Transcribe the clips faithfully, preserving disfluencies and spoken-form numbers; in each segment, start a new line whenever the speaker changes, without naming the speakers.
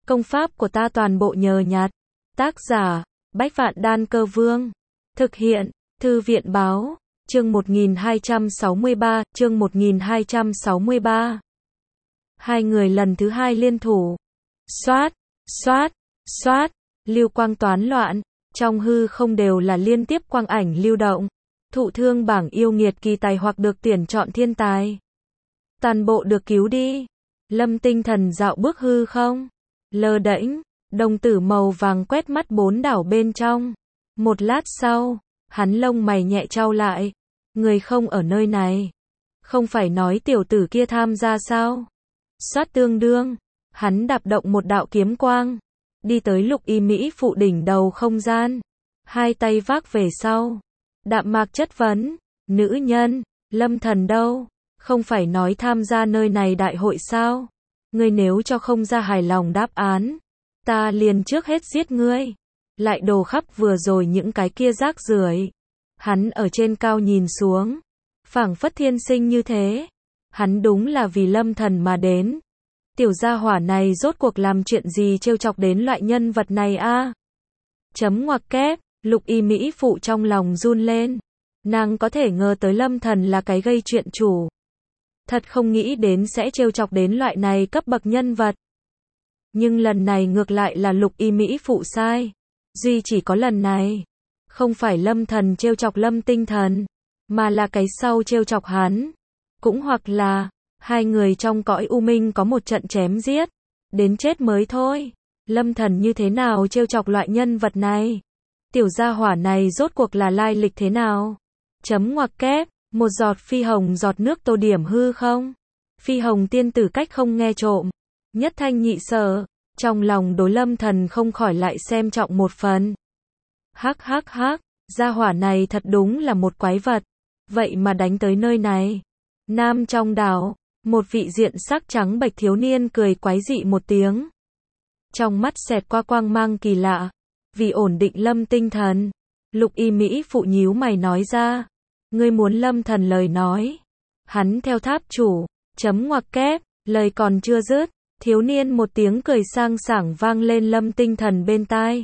Công pháp của ta toàn bộ nhờ nhặt. Tác giả, Bách Vạn Đan Cơ Vương. Thực hiện, Thư viện Báo. Chương một nghìn hai trăm sáu mươi ba, chương một nghìn hai trăm sáu mươi ba. Hai người lần thứ hai liên thủ. Xoát, xoát, xoát, lưu quang toán loạn, trong hư không đều là liên tiếp quang ảnh lưu động. Thụ thương bảng yêu nghiệt kỳ tài hoặc được tuyển chọn thiên tài. Toàn bộ được cứu đi. Lâm Tinh Thần dạo bước hư không. Lơ đễnh, đồng tử màu vàng quét mắt bốn đảo bên trong. Một lát sau, hắn lông mày nhẹ chau lại. Người không ở nơi này. Không phải nói tiểu tử kia tham gia sao? Xoát tương đương, hắn đạp động một đạo kiếm quang. Đi tới Lục Y Mỹ phụ đỉnh đầu không gian. Hai tay vác về sau. Đạm mạc chất vấn, nữ nhân, Lâm Thần đâu? Không phải nói tham gia nơi này đại hội sao? Ngươi nếu cho không ra hài lòng đáp án, ta liền trước hết giết ngươi. Lại đồ khắp vừa rồi những cái kia rác rưởi. Hắn ở trên cao nhìn xuống, phảng phất thiên sinh như thế. Hắn đúng là vì Lâm Thần mà đến. Tiểu gia hỏa này rốt cuộc làm chuyện gì trêu chọc đến loại nhân vật này a? Chấm ngoặc kép, Lục Y Mỹ phụ trong lòng run lên. Nàng có thể ngờ tới Lâm Thần là cái gây chuyện chủ. Thật không nghĩ đến sẽ trêu chọc đến loại này cấp bậc nhân vật. Nhưng lần này ngược lại là Lục Y Mỹ phụ sai. Duy chỉ có lần này, không phải Lâm Thần trêu chọc Lâm Tinh Thần, mà là cái sau trêu chọc hắn. Cũng hoặc là, hai người trong cõi u minh có một trận chém giết, đến chết mới thôi. Lâm Thần như thế nào trêu chọc loại nhân vật này? Tiểu gia hỏa này rốt cuộc là lai lịch thế nào? Chấm ngoặc kép, một giọt phi hồng giọt nước tô điểm hư không? Phi hồng tiên tử cách không nghe trộm. Nhất thanh nhị sở, trong lòng đối Lâm Thần không khỏi lại xem trọng một phần. Hắc hắc hắc, gia hỏa này thật đúng là một quái vật. Vậy mà đánh tới nơi này. Nam trong đảo, một vị diện sắc trắng bệch thiếu niên cười quái dị một tiếng. Trong mắt xẹt qua quang mang kỳ lạ. Vì ổn định Lâm Tinh Thần, Lục Y Mỹ phụ nhíu mày nói ra. Ngươi muốn Lâm Thần lời nói. Hắn theo tháp chủ, chấm ngoặc kép, lời còn chưa dứt. Thiếu niên một tiếng cười sang sảng vang lên Lâm Tinh Thần bên tai.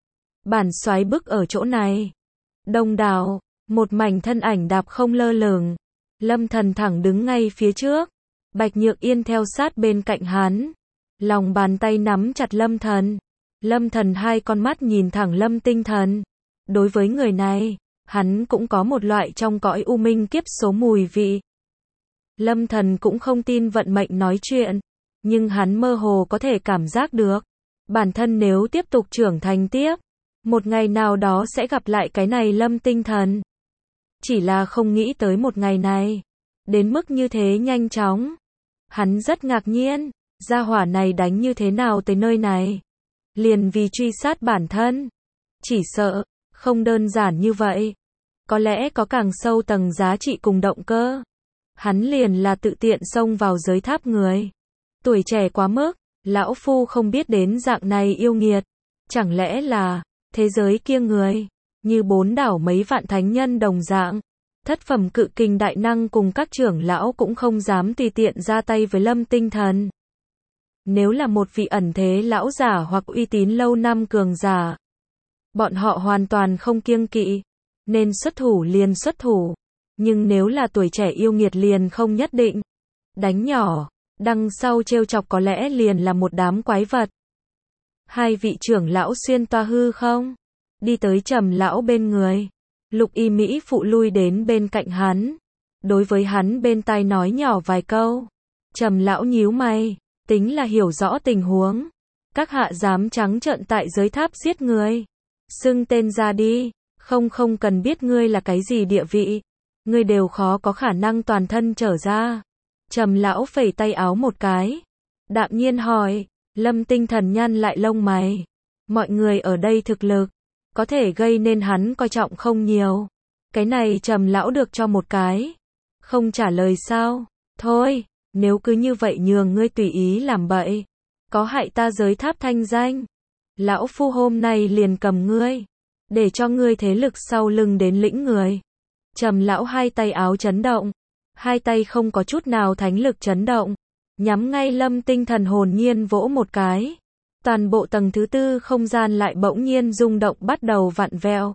Bản soái bức ở chỗ này. Đông đảo, một mảnh thân ảnh đạp không lơ lửng. Lâm Thần thẳng đứng ngay phía trước. Bạch Nhược Yên theo sát bên cạnh hắn. Lòng bàn tay nắm chặt Lâm Thần. Lâm Thần hai con mắt nhìn thẳng Lâm Tinh Thần. Đối với người này, hắn cũng có một loại trong cõi u minh kiếp số mùi vị. Lâm Thần cũng không tin vận mệnh nói chuyện, nhưng hắn mơ hồ có thể cảm giác được. Bản thân nếu tiếp tục trưởng thành tiếp, một ngày nào đó sẽ gặp lại cái này Lâm Tinh Thần. Chỉ là không nghĩ tới một ngày này, đến mức như thế nhanh chóng. Hắn rất ngạc nhiên, gia hỏa này đánh như thế nào tới nơi này. Liền vì truy sát bản thân. Chỉ sợ, không đơn giản như vậy. Có lẽ có càng sâu tầng giá trị cùng động cơ. Hắn liền là tự tiện xông vào giới tháp người. Tuổi trẻ quá mức, lão phu không biết đến dạng này yêu nghiệt. Chẳng lẽ là, thế giới kia người, như bốn đảo mấy vạn thánh nhân đồng dạng. Thất phẩm cự kình đại năng cùng các trưởng lão cũng không dám tùy tiện ra tay với Lâm Tinh Thần. Nếu là một vị ẩn thế lão giả hoặc uy tín lâu năm cường giả, bọn họ hoàn toàn không kiêng kỵ, nên xuất thủ liền xuất thủ. Nhưng nếu là tuổi trẻ yêu nghiệt liền không nhất định. Đánh nhỏ, đằng sau trêu chọc có lẽ liền là một đám quái vật. Hai vị trưởng lão xuyên toa hư không? Đi tới Trầm lão bên người. Lục Y Mỹ phụ lui đến bên cạnh hắn. Đối với hắn bên tai nói nhỏ vài câu. Trầm lão nhíu mày. Tính là hiểu rõ tình huống. Các hạ dám trắng trợn tại giới tháp giết người. Xưng tên ra đi. Không không cần biết ngươi là cái gì địa vị. Ngươi đều khó có khả năng toàn thân trở ra. Trầm lão phẩy tay áo một cái. Đạm nhiên hỏi. Lâm Tinh Thần nhăn lại lông mày. Mọi người ở đây thực lực. Có thể gây nên hắn coi trọng không nhiều. Cái này Trầm lão được cho một cái. Không trả lời sao. Thôi. Nếu cứ như vậy nhường ngươi tùy ý làm bậy, có hại ta giới tháp thanh danh. Lão phu hôm nay liền cầm ngươi, để cho ngươi thế lực sau lưng đến lĩnh người. Trầm lão hai tay áo chấn động, hai tay không có chút nào thánh lực chấn động, nhắm ngay Lâm Tinh Thần hồn nhiên vỗ một cái. Toàn bộ tầng thứ tư không gian lại bỗng nhiên rung động bắt đầu vặn vẹo.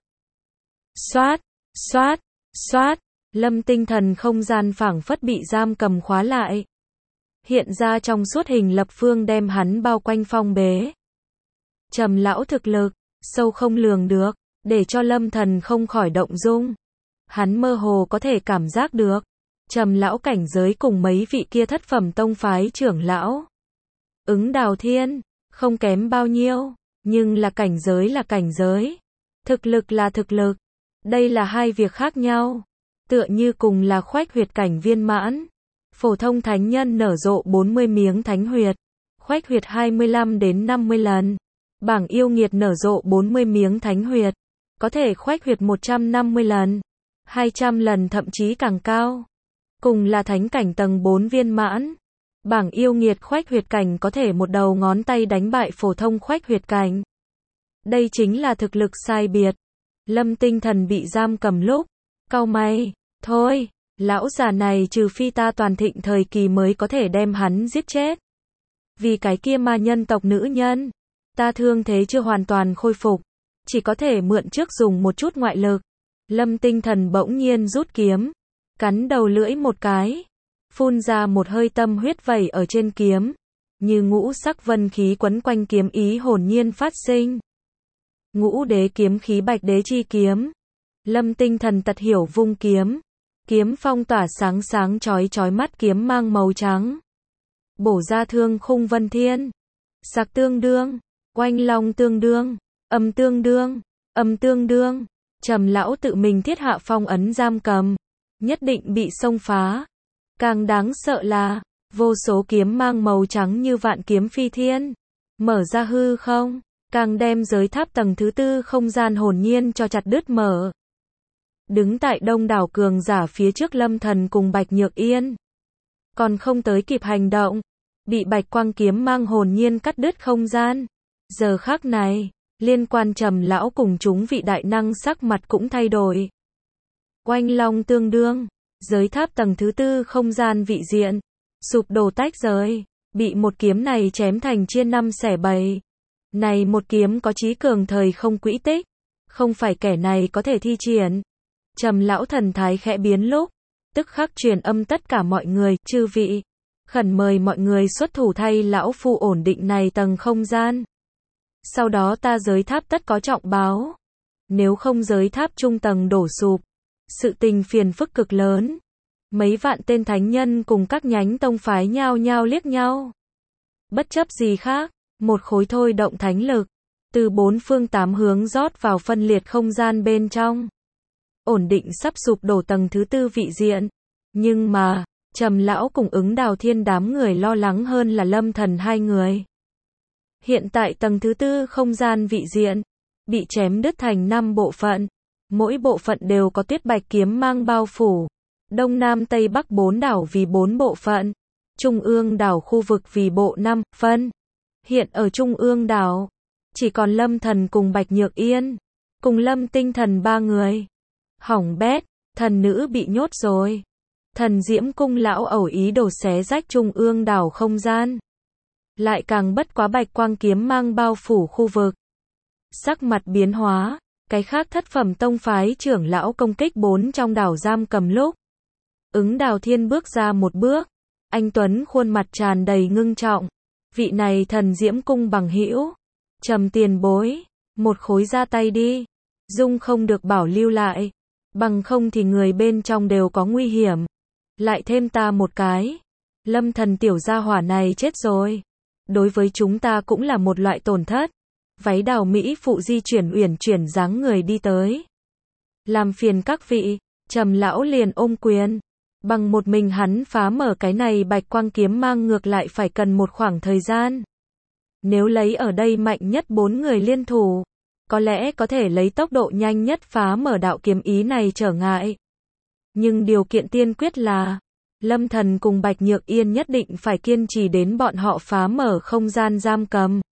Xoát, xoát, xoát, Lâm Tinh Thần không gian phảng phất bị giam cầm khóa lại. Hiện ra trong suốt hình lập phương đem hắn bao quanh phong bế. Trầm lão thực lực, sâu không lường được, để cho Lâm Thần không khỏi động dung. Hắn mơ hồ có thể cảm giác được, Trầm lão cảnh giới cùng mấy vị kia thất phẩm tông phái trưởng lão. Ứng Đào Thiên, không kém bao nhiêu, nhưng là cảnh giới là cảnh giới. Thực lực là thực lực. Đây là hai việc khác nhau. Tựa như cùng là khoách huyệt cảnh viên mãn. Phổ thông thánh nhân nở rộ bốn mươi miếng thánh huyệt. Khoách huyệt hai mươi lăm đến năm mươi lần. Bảng yêu nghiệt nở rộ bốn mươi miếng thánh huyệt. Có thể khoách huyệt một trăm năm mươi lần. hai trăm lần thậm chí càng cao. Cùng là thánh cảnh tầng bốn viên mãn. Bảng yêu nghiệt khoách huyệt cảnh có thể một đầu ngón tay đánh bại phổ thông khoách huyệt cảnh. Đây chính là thực lực sai biệt. Lâm Tinh Thần bị giam cầm lúc. Cau mày, thôi, lão già này trừ phi ta toàn thịnh thời kỳ mới có thể đem hắn giết chết. Vì cái kia ma nhân tộc nữ nhân. Ta thương thế chưa hoàn toàn khôi phục. Chỉ có thể mượn trước dùng một chút ngoại lực. Lâm Tinh Thần bỗng nhiên rút kiếm. Cắn đầu lưỡi một cái. Phun ra một hơi tâm huyết vẩy ở trên kiếm. Như ngũ sắc vân khí quấn quanh kiếm ý hồn nhiên phát sinh. Ngũ đế kiếm khí bạch đế chi kiếm. Lâm Tinh Thần tật hiểu vung kiếm. Kiếm phong tỏa sáng sáng chói chói mắt kiếm mang màu trắng. Bổ ra thương khung vân thiên. Sạc tương đương. Oanh long tương đương. Âm tương đương. Âm tương đương. Trầm lão tự mình thiết hạ phong ấn giam cầm. Nhất định bị xông phá. Càng đáng sợ là, vô số kiếm mang màu trắng như vạn kiếm phi thiên. Mở ra hư không, càng đem giới tháp tầng thứ tư không gian hồn nhiên cho chặt đứt mở. Đứng tại đông đảo cường giả phía trước Lâm Thần cùng Bạch Nhược Yên. Còn không tới kịp hành động, bị bạch quang kiếm mang hồn nhiên cắt đứt không gian. Giờ khắc này, liên quan Trầm lão cùng chúng vị đại năng sắc mặt cũng thay đổi. Oanh long tương đương. Giới tháp tầng thứ tư không gian vị diện, sụp đổ tách rời, bị một kiếm này chém thành chia năm xẻ bảy. Này một kiếm có chí cường thời không quỹ tích, không phải kẻ này có thể thi triển. Trầm lão thần thái khẽ biến lúc, tức khắc truyền âm tất cả mọi người, chư vị, khẩn mời mọi người xuất thủ thay lão phu ổn định này tầng không gian. Sau đó ta giới tháp tất có trọng báo. Nếu không giới tháp trung tầng đổ sụp, sự tình phiền phức cực lớn. Mấy vạn tên thánh nhân cùng các nhánh tông phái nhao nhao liếc nhau. Bất chấp gì khác, một khối thôi động thánh lực, từ bốn phương tám hướng rót vào phân liệt không gian bên trong. Ổn định sắp sụp đổ tầng thứ tư vị diện. Nhưng mà, Trầm lão cùng Ứng Đào Thiên đám người lo lắng hơn là Lâm Thần hai người. Hiện tại tầng thứ tư không gian vị diện, bị chém đứt thành năm bộ phận. Mỗi bộ phận đều có tuyết bạch kiếm mang bao phủ. Đông Nam Tây Bắc bốn đảo vì bốn bộ phận. Trung ương đảo khu vực vì bộ năm phân. Hiện ở Trung ương đảo, chỉ còn Lâm Thần cùng Bạch Nhược Yên, cùng Lâm Tinh Thần ba người. Hỏng bét, thần nữ bị nhốt rồi. Thần Diễm Cung lão ẩu ý đồ xé rách Trung ương đảo không gian. Lại càng bất quá bạch quang kiếm mang bao phủ khu vực. Sắc mặt biến hóa. Cái khác thất phẩm tông phái trưởng lão công kích bốn trong đảo giam cầm lúc. Ứng Đào Thiên bước ra một bước. Anh tuấn khuôn mặt tràn đầy ngưng trọng. Vị này Thần Diễm Cung bằng hữu. Trầm tiền bối. Một khối ra tay đi. Dung không được bảo lưu lại. Bằng không thì người bên trong đều có nguy hiểm. Lại thêm ta một cái. Lâm Thần tiểu gia hỏa này chết rồi. Đối với chúng ta cũng là một loại tổn thất. Váy đào mỹ phụ di chuyển uyển chuyển dáng người đi tới. Làm phiền các vị, Trầm lão liền ôm quyền. Bằng một mình hắn phá mở cái này bạch quang kiếm mang ngược lại phải cần một khoảng thời gian. Nếu lấy ở đây mạnh nhất bốn người liên thủ, có lẽ có thể lấy tốc độ nhanh nhất phá mở đạo kiếm ý này trở ngại. Nhưng điều kiện tiên quyết là, Lâm Thần cùng Bạch Nhược Yên nhất định phải kiên trì đến bọn họ phá mở không gian giam cầm.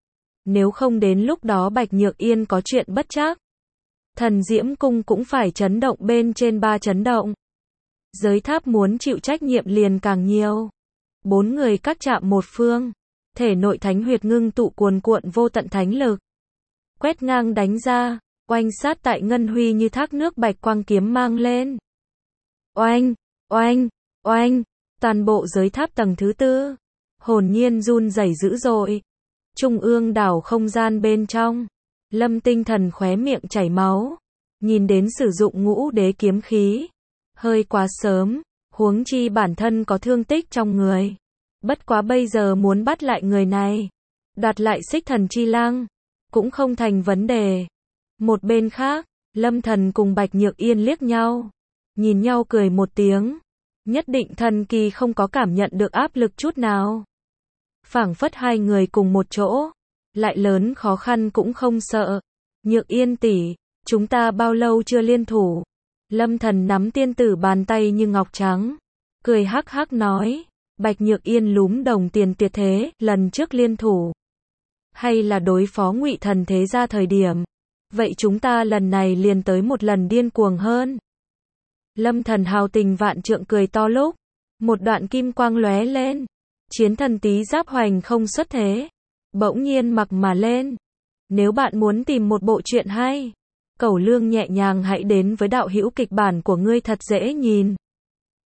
Nếu không đến lúc đó Bạch Nhược Yên có chuyện bất trắc, Thần Diễm Cung cũng phải chấn động bên trên ba chấn động. Giới tháp muốn chịu trách nhiệm liền càng nhiều. Bốn người các chạm một phương. thể nội thánh huyệt ngưng tụ cuồn cuộn vô tận thánh lực. Quét ngang đánh ra, oanh sát tại ngân huy như thác nước bạch quang kiếm mang lên. Oanh, oanh, oanh, toàn bộ giới tháp tầng thứ tư, hồn nhiên run rẩy dữ dội. Trung ương đảo không gian bên trong, Lâm Tinh Thần khóe miệng chảy máu, nhìn đến sử dụng ngũ đế kiếm khí, hơi quá sớm, huống chi bản thân có thương tích trong người. Bất quá bây giờ muốn bắt lại người này, đoạt lại Xích Thần Chi Lăng, cũng không thành vấn đề. Một bên khác, Lâm Thần cùng Bạch Nhược Yên liếc nhau, nhìn nhau cười một tiếng, nhất định thần kỳ không có cảm nhận được áp lực chút nào. Phảng phất hai người cùng một chỗ, lại lớn khó khăn cũng không sợ. Nhược Yên tỷ, chúng ta bao lâu chưa liên thủ? Lâm Thần nắm tiên tử bàn tay như ngọc trắng, cười hắc hắc nói. Bạch Nhược Yên lúm đồng tiền tuyệt thế, lần trước liên thủ, hay là đối phó Ngụy Thần thế gia thời điểm. Vậy chúng ta lần này liền tới một lần điên cuồng hơn. Lâm Thần hào tình vạn trượng cười to lúc, một đoạn kim quang lóe lên, chiến thần tí giáp hoành không xuất thế, bỗng nhiên mặc mà lên. Nếu bạn muốn tìm một bộ truyện hay, cẩu lương nhẹ nhàng hãy đến với đạo hữu kịch bản của ngươi thật dễ nhìn.